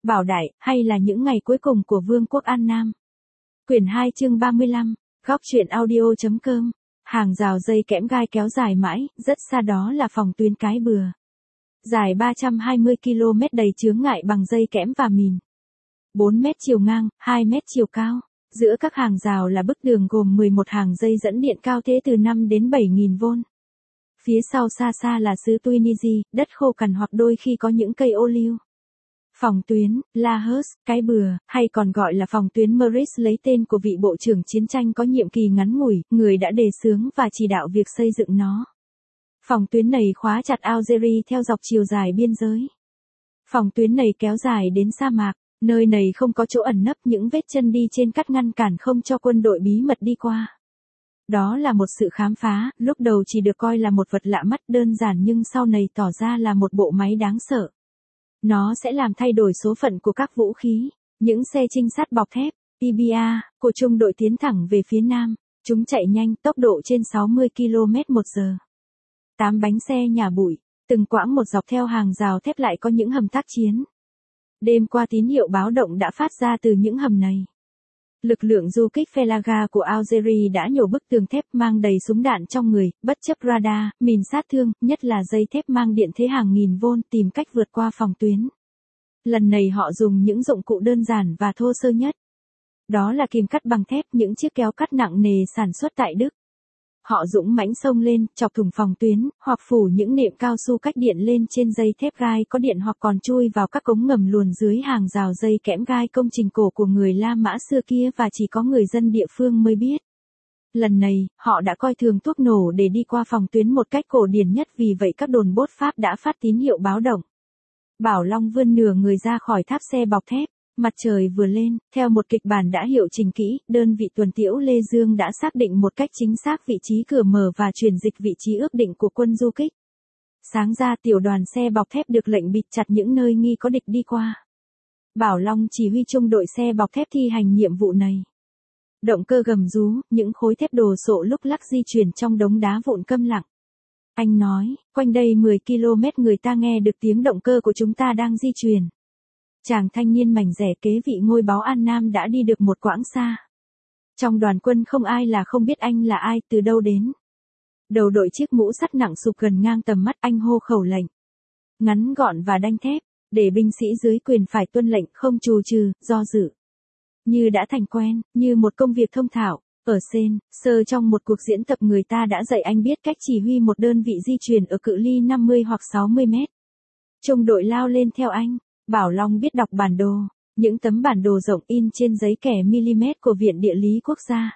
Bảo Đại, hay là những ngày cuối cùng của Vương quốc An Nam. Quyển 2 chương 35, góc truyện audio.com. Hàng rào dây kẽm gai kéo dài mãi, rất xa đó là phòng tuyến Cái Bừa. Dài 320 km đầy chướng ngại bằng dây kẽm và mìn. 4 mét chiều ngang, 2 mét chiều cao. Giữa các hàng rào là bức tường gồm 11 hàng dây dẫn điện cao thế từ 5 đến 7.000V. Phía sau xa xa là xứ Tunisia, đất khô cằn hoặc đôi khi có những cây ô liu. Phòng tuyến, La Hers, Cái Bừa, hay còn gọi là phòng tuyến Meurice lấy tên của vị bộ trưởng chiến tranh có nhiệm kỳ ngắn ngủi, người đã đề xướng và chỉ đạo việc xây dựng nó. Phòng tuyến này khóa chặt Algeria theo dọc chiều dài biên giới. Phòng tuyến này kéo dài đến sa mạc, nơi này không có chỗ ẩn nấp, những vết chân đi trên cắt ngăn cản không cho quân đội bí mật đi qua. Đó là một sự khám phá, lúc đầu chỉ được coi là một vật lạ mắt đơn giản nhưng sau này tỏ ra là một bộ máy đáng sợ. Nó sẽ làm thay đổi số phận của các vũ khí, những xe trinh sát bọc thép, PBA, của trung đội tiến thẳng về phía nam, chúng chạy nhanh, tốc độ trên 60 km/h. 8 bánh xe nhả bụi, từng quãng một dọc theo hàng rào thép lại có những hầm tác chiến. Đêm qua tín hiệu báo động đã phát ra từ những hầm này. Lực lượng du kích Felaga của Algeria đã nhổ bức tường thép mang đầy súng đạn trong người, bất chấp radar, mìn sát thương, nhất là dây thép mang điện thế hàng nghìn vôn tìm cách vượt qua phòng tuyến. Lần này họ dùng những dụng cụ đơn giản và thô sơ nhất. Đó là kìm cắt bằng thép, những chiếc kéo cắt nặng nề sản xuất tại Đức. Họ dũng mãnh xông lên, chọc thủng phòng tuyến, hoặc phủ những nệm cao su cách điện lên trên dây thép gai có điện hoặc còn chui vào các cống ngầm luồn dưới hàng rào dây kẽm gai công trình cổ của người La Mã xưa kia và chỉ có người dân địa phương mới biết. Lần này, họ đã coi thường thuốc nổ để đi qua phòng tuyến một cách cổ điển nhất, vì vậy các đồn bốt Pháp đã phát tín hiệu báo động. Bảo Long vươn nửa người ra khỏi tháp xe bọc thép. Mặt trời vừa lên, theo một kịch bản đã hiệu trình kỹ, đơn vị tuần tiễu Lê Dương đã xác định một cách chính xác vị trí cửa mở và chuyển dịch vị trí ước định của quân du kích. Sáng ra tiểu đoàn xe bọc thép được lệnh bịt chặt những nơi nghi có địch đi qua. Bảo Long chỉ huy trung đội xe bọc thép thi hành nhiệm vụ này. Động cơ gầm rú, những khối thép đồ sộ lúc lắc di chuyển trong đống đá vụn câm lặng. Anh nói, quanh đây 10 km người ta nghe được tiếng động cơ của chúng ta đang di chuyển. Chàng thanh niên mảnh rẻ kế vị ngôi báu An Nam đã đi được một quãng xa. Trong đoàn quân không ai là không biết anh là ai, từ đâu đến. Đầu đội chiếc mũ sắt nặng sụp gần ngang tầm mắt, anh hô khẩu lệnh. Ngắn gọn và đanh thép, để binh sĩ dưới quyền phải tuân lệnh, không chù chừ, do dự. Như đã thành quen, như một công việc thông thạo, ở Sen, sơ trong một cuộc diễn tập người ta đã dạy anh biết cách chỉ huy một đơn vị di chuyển ở cự ly 50 hoặc 60 mét. Trung đội lao lên theo anh. Bảo Long biết đọc bản đồ, những tấm bản đồ rộng in trên giấy kẻ mm của Viện Địa lý Quốc gia.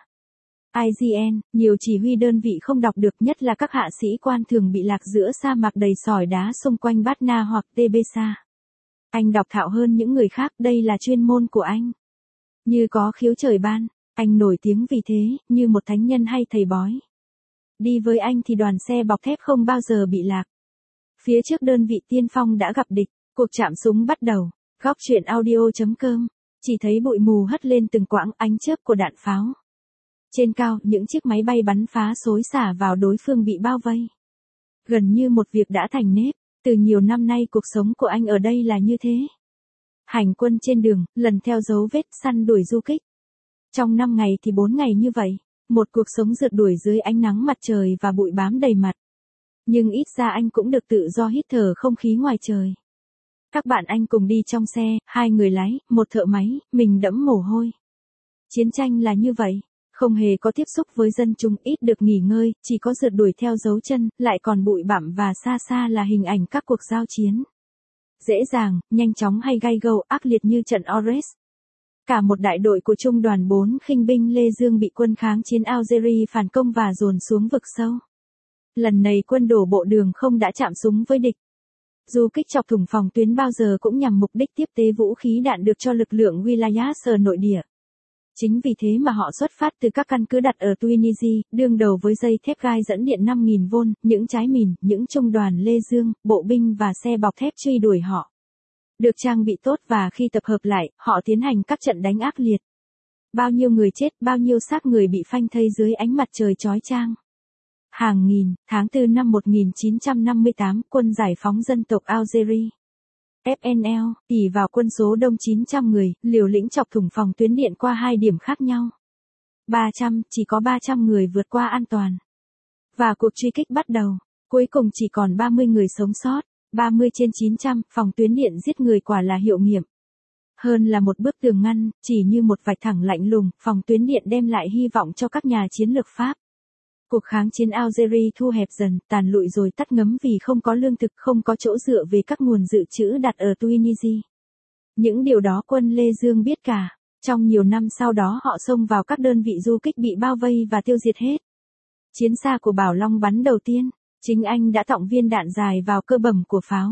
IGN, nhiều chỉ huy đơn vị không đọc được, nhất là các hạ sĩ quan thường bị lạc giữa sa mạc đầy sỏi đá xung quanh Bát Na hoặc Tebesa. Anh đọc thạo hơn những người khác, đây là chuyên môn của anh. Như có khiếu trời ban, anh nổi tiếng vì thế, như một thánh nhân hay thầy bói. Đi với anh thì đoàn xe bọc thép không bao giờ bị lạc. Phía trước đơn vị tiên phong đã gặp địch. Cuộc chạm súng bắt đầu. Góc truyện audio.com. Chỉ thấy bụi mù hất lên từng quãng ánh chớp của đạn pháo. Trên cao, những chiếc máy bay bắn phá xối xả vào đối phương bị bao vây. Gần như một việc đã thành nếp. Từ nhiều năm nay cuộc sống của anh ở đây là như thế. Hành quân trên đường, lần theo dấu vết, săn đuổi du kích. Trong 5 ngày thì 4 ngày như vậy. Một cuộc sống rượt đuổi dưới ánh nắng mặt trời và bụi bám đầy mặt. Nhưng ít ra anh cũng được tự do hít thở không khí ngoài trời. Các bạn anh cùng đi trong xe, 2 người lái, một thợ máy, mình đẫm mồ hôi. Chiến tranh là như vậy, không hề có tiếp xúc với dân chúng, ít được nghỉ ngơi, chỉ có rượt đuổi theo dấu chân, lại còn bụi bặm và xa xa là hình ảnh các cuộc giao chiến. Dễ dàng, nhanh chóng hay gay gâu, ác liệt như trận Ores. Cả một đại đội của trung đoàn 4 khinh binh Lê Dương bị quân kháng chiến Algeria phản công và dồn xuống vực sâu. Lần này quân đổ bộ đường không đã chạm súng với địch. Du kích chọc thủng phòng tuyến bao giờ cũng nhằm mục đích tiếp tế vũ khí đạn được cho lực lượng Wilayas ở nội địa. Chính vì thế mà họ xuất phát từ các căn cứ đặt ở Tunisia, đương đầu với dây thép gai dẫn điện 5.000V, những trái mìn, những trung đoàn Lê Dương, bộ binh và xe bọc thép truy đuổi họ. Được trang bị tốt và khi tập hợp lại, họ tiến hành các trận đánh ác liệt. Bao nhiêu người chết, bao nhiêu xác người bị phanh thây dưới ánh mặt trời chói chang. Hàng nghìn, tháng 4 năm 1958, quân giải phóng dân tộc Algeria. FNL, ỷ vào quân số đông 900 người, liều lĩnh chọc thủng phòng tuyến điện qua 2 điểm khác nhau. 300, chỉ có 300 người vượt qua an toàn. Và cuộc truy kích bắt đầu. Cuối cùng chỉ còn 30 người sống sót. 30 trên 900, phòng tuyến điện giết người quả là hiệu nghiệm. Hơn là một bức tường ngăn, chỉ như một vạch thẳng lạnh lùng, phòng tuyến điện đem lại hy vọng cho các nhà chiến lược Pháp. Cuộc kháng chiến Algeria thu hẹp dần, tàn lụi rồi tắt ngấm vì không có lương thực, không có chỗ dựa về các nguồn dự trữ đặt ở Tunisia. Những điều đó quân Lê Dương biết cả. Trong nhiều năm sau đó họ xông vào các đơn vị du kích bị bao vây và tiêu diệt hết. Chiến xa của Bảo Long bắn đầu tiên, chính anh đã tọng viên đạn dài vào cơ bầm của pháo.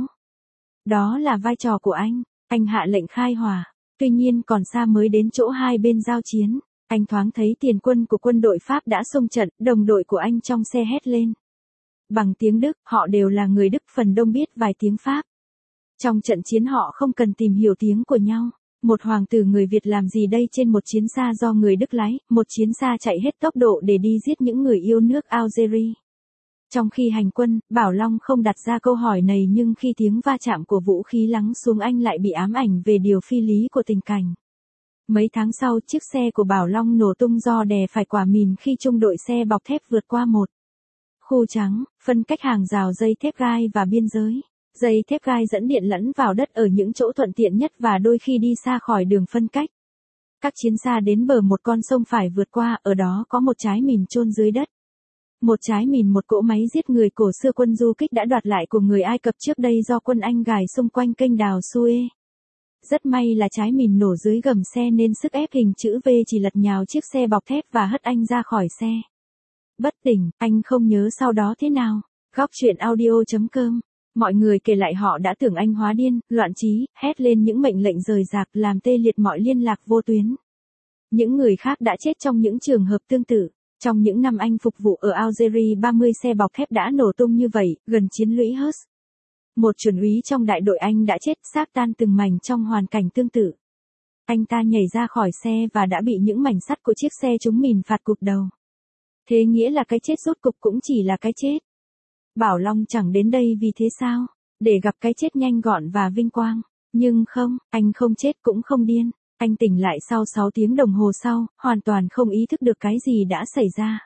Đó là vai trò của anh hạ lệnh khai hỏa. Tuy nhiên còn xa mới đến chỗ hai bên giao chiến. Anh thoáng thấy tiền quân của quân đội Pháp đã xông trận, đồng đội của anh trong xe hét lên. Bằng tiếng Đức, họ đều là người Đức phần đông biết vài tiếng Pháp. Trong trận chiến họ không cần tìm hiểu tiếng của nhau. Một hoàng tử người Việt làm gì đây trên một chiến xa do người Đức lái, một chiến xa chạy hết tốc độ để đi giết những người yêu nước Algeria. Trong khi hành quân, Bảo Long không đặt ra câu hỏi này nhưng khi tiếng va chạm của vũ khí lắng xuống anh lại bị ám ảnh về điều phi lý của tình cảnh. Mấy tháng sau chiếc xe của Bảo Long nổ tung do đè phải quả mìn khi trung đội xe bọc thép vượt qua một khu trắng, phân cách hàng rào dây thép gai và biên giới. Dây thép gai dẫn điện lẫn vào đất ở những chỗ thuận tiện nhất và đôi khi đi xa khỏi đường phân cách. Các chiến xa đến bờ một con sông phải vượt qua, ở đó có một trái mìn chôn dưới đất. Một trái mìn, một cỗ máy giết người cổ xưa quân du kích đã đoạt lại của người Ai Cập trước đây do quân Anh gài xung quanh kênh đào Suez. Rất may là trái mìn nổ dưới gầm xe nên sức ép hình chữ V chỉ lật nhào chiếc xe bọc thép và hất anh ra khỏi xe. Bất tỉnh, anh không nhớ sau đó thế nào. Góc truyện audio.com. Mọi người kể lại họ đã tưởng anh hóa điên, loạn trí, hét lên những mệnh lệnh rời rạc làm tê liệt mọi liên lạc vô tuyến. Những người khác đã chết trong những trường hợp tương tự. Trong những năm anh phục vụ ở Algeria 30 xe bọc thép đã nổ tung như vậy, gần chiến lũy Hus. Một chuẩn úy trong đại đội Anh đã chết xác tan từng mảnh trong hoàn cảnh tương tự. Anh ta nhảy ra khỏi xe và đã bị những mảnh sắt của chiếc xe trúng mìn phạt cụp đầu. Thế nghĩa là cái chết rốt cục cũng chỉ là cái chết. Bảo Long chẳng đến đây vì thế sao? Để gặp cái chết nhanh gọn và vinh quang. Nhưng không, anh không chết cũng không điên. Anh tỉnh lại sau 6 tiếng đồng hồ sau, hoàn toàn không ý thức được cái gì đã xảy ra.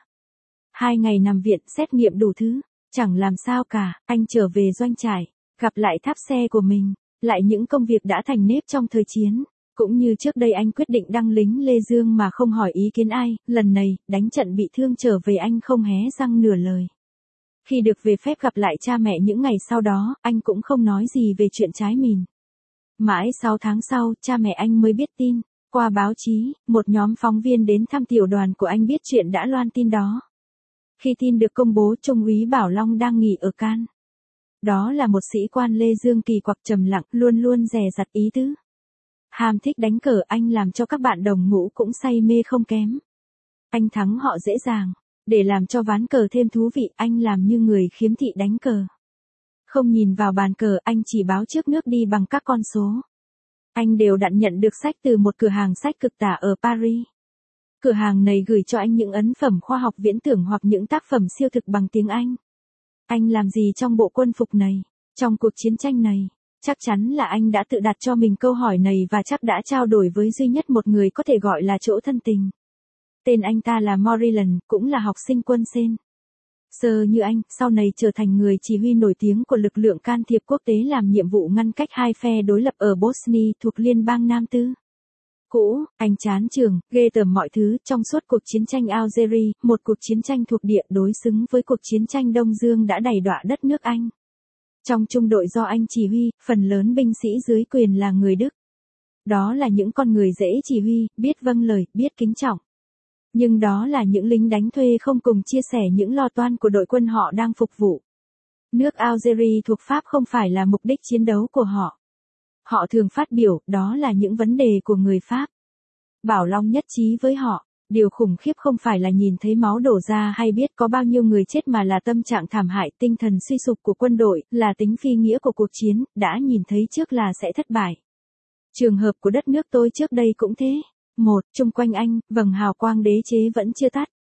2 ngày nằm viện, xét nghiệm đủ thứ. Chẳng làm sao cả, anh trở về doanh trại. Gặp lại tháp xe của mình. Lại những công việc đã thành nếp trong thời chiến. Cũng như trước đây anh quyết định đăng lính Lê Dương mà không hỏi ý kiến ai. Lần này, đánh trận bị thương trở về anh không hé răng nửa lời. Khi được về phép gặp lại cha mẹ những ngày sau đó, anh cũng không nói gì về chuyện trái mìn. Mãi 6 tháng sau, cha mẹ anh mới biết tin. Qua báo chí, một nhóm phóng viên đến thăm tiểu đoàn của anh biết chuyện đã loan tin đó. Khi tin được công bố, Trung úy Bảo Long đang nghỉ ở Cannes. Đó là một sĩ quan Lê Dương kỳ quặc trầm lặng, luôn luôn dè dặt ý tứ. Ham thích đánh cờ, anh làm cho các bạn đồng ngũ cũng say mê không kém. Anh thắng họ dễ dàng. Để làm cho ván cờ thêm thú vị, anh làm như người khiếm thị đánh cờ. Không nhìn vào bàn cờ, anh chỉ báo trước nước đi bằng các con số. Anh đều đặn nhận được sách từ một cửa hàng sách cực tả ở Paris. Cửa hàng này gửi cho anh những ấn phẩm khoa học viễn tưởng hoặc những tác phẩm siêu thực bằng tiếng Anh. Anh làm gì trong bộ quân phục này? Trong cuộc chiến tranh này? Chắc chắn là anh đã tự đặt cho mình câu hỏi này và chắc đã trao đổi với duy nhất một người có thể gọi là chỗ thân tình. Tên anh ta là Morillon, cũng là học sinh quân sen. Sơ như anh, sau này trở thành người chỉ huy nổi tiếng của lực lượng can thiệp quốc tế làm nhiệm vụ ngăn cách hai phe đối lập ở Bosnia thuộc Liên bang Nam Tư. Cũ, anh chán trường, ghê tởm mọi thứ trong suốt cuộc chiến tranh Algeria, một cuộc chiến tranh thuộc địa đối xứng với cuộc chiến tranh Đông Dương đã đày đọa đất nước Anh. Trong trung đội do anh chỉ huy, phần lớn binh sĩ dưới quyền là người Đức. Đó là những con người dễ chỉ huy, biết vâng lời, biết kính trọng. Nhưng đó là những lính đánh thuê không cùng chia sẻ những lo toan của đội quân họ đang phục vụ. Nước Algeria thuộc Pháp không phải là mục đích chiến đấu của họ. Họ thường phát biểu, đó là những vấn đề của người Pháp. Bảo Long nhất trí với họ, điều khủng khiếp không phải là nhìn thấy máu đổ ra hay biết có bao nhiêu người chết mà là tâm trạng thảm hại, tinh thần suy sụp của quân đội, là tính phi nghĩa của cuộc chiến, đã nhìn thấy trước là sẽ thất bại. Trường hợp của đất nước tôi trước đây cũng thế. Chung quanh anh, vầng hào quang đế chế vẫn chưa tắt.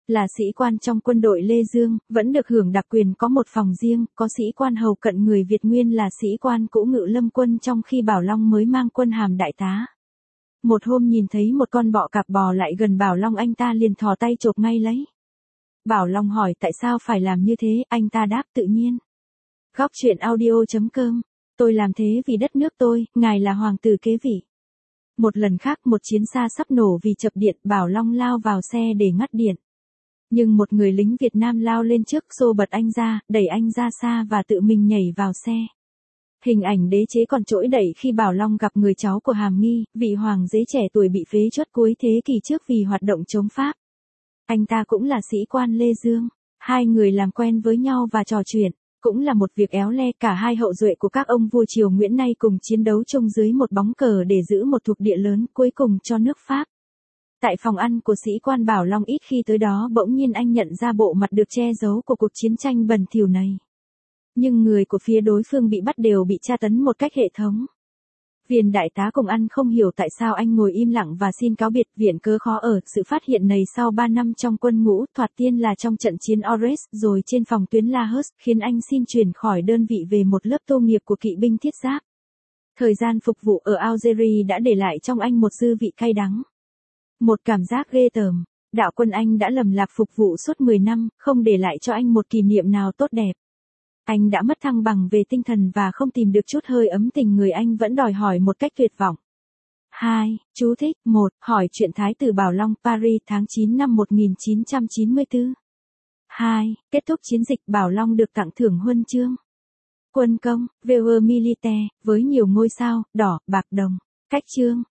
là sĩ quan trong quân đội Lê Dương, vẫn được hưởng đặc quyền có một phòng riêng, có sĩ quan hầu cận người Việt Nguyên là sĩ quan cũ Ngự Lâm quân trong khi Bảo Long mới mang quân hàm đại tá. Một hôm nhìn thấy một con bọ cạp bò lại gần Bảo Long, anh ta liền thò tay chộp ngay lấy. Bảo Long hỏi tại sao phải làm như thế, anh ta đáp tự nhiên. Góc truyện audio.com, tôi làm thế vì đất nước tôi, ngài là hoàng tử kế vị. Một lần khác một chiến xa sắp nổ vì chập điện, Bảo Long lao vào xe để ngắt điện. Nhưng một người lính Việt Nam lao lên trước xô bật anh ra, đẩy anh ra xa và tự mình nhảy vào xe. Hình ảnh đế chế còn trỗi dậy khi Bảo Long gặp người cháu của Hàm Nghi, vị hoàng đế trẻ tuổi bị phế truất cuối thế kỷ trước vì hoạt động chống Pháp. Anh ta cũng là sĩ quan Lê Dương. Hai người làm quen với nhau và trò chuyện. Cũng là một việc éo le, cả hai hậu duệ của các ông vua triều Nguyễn nay cùng chiến đấu chung dưới một bóng cờ để giữ một thuộc địa lớn cuối cùng cho nước Pháp. Tại phòng ăn của sĩ quan Bảo Long ít khi tới đó, bỗng nhiên anh nhận ra bộ mặt được che giấu của cuộc chiến tranh bẩn thỉu này. Nhưng người của phía đối phương bị bắt đều bị tra tấn một cách hệ thống. Viên đại tá cùng ăn không hiểu tại sao anh ngồi im lặng và xin cáo biệt, viện cớ khó ở. Sự phát hiện này sau 3 năm trong quân ngũ, thoạt tiên là trong trận chiến Ores, rồi trên phòng tuyến Lahus, khiến anh xin chuyển khỏi đơn vị về một lớp tô nghiệp của kỵ binh thiết giáp. Thời gian phục vụ ở Algeria đã để lại trong anh một dư vị cay đắng. Một cảm giác ghê tởm. Đạo quân Anh đã lầm lạc phục vụ suốt 10 năm, không để lại cho anh một kỷ niệm nào tốt đẹp. Anh đã mất thăng bằng về tinh thần và không tìm được chút hơi ấm tình người anh vẫn đòi hỏi một cách tuyệt vọng. 2. Chú thích 1. Hỏi chuyện Thái tử Bảo Long, Paris tháng 9 năm 1994. 2. Kết thúc chiến dịch, Bảo Long được tặng thưởng huân chương Quân công, Valeur Militaire, với nhiều ngôi sao, đỏ, bạc, đồng. Cách chương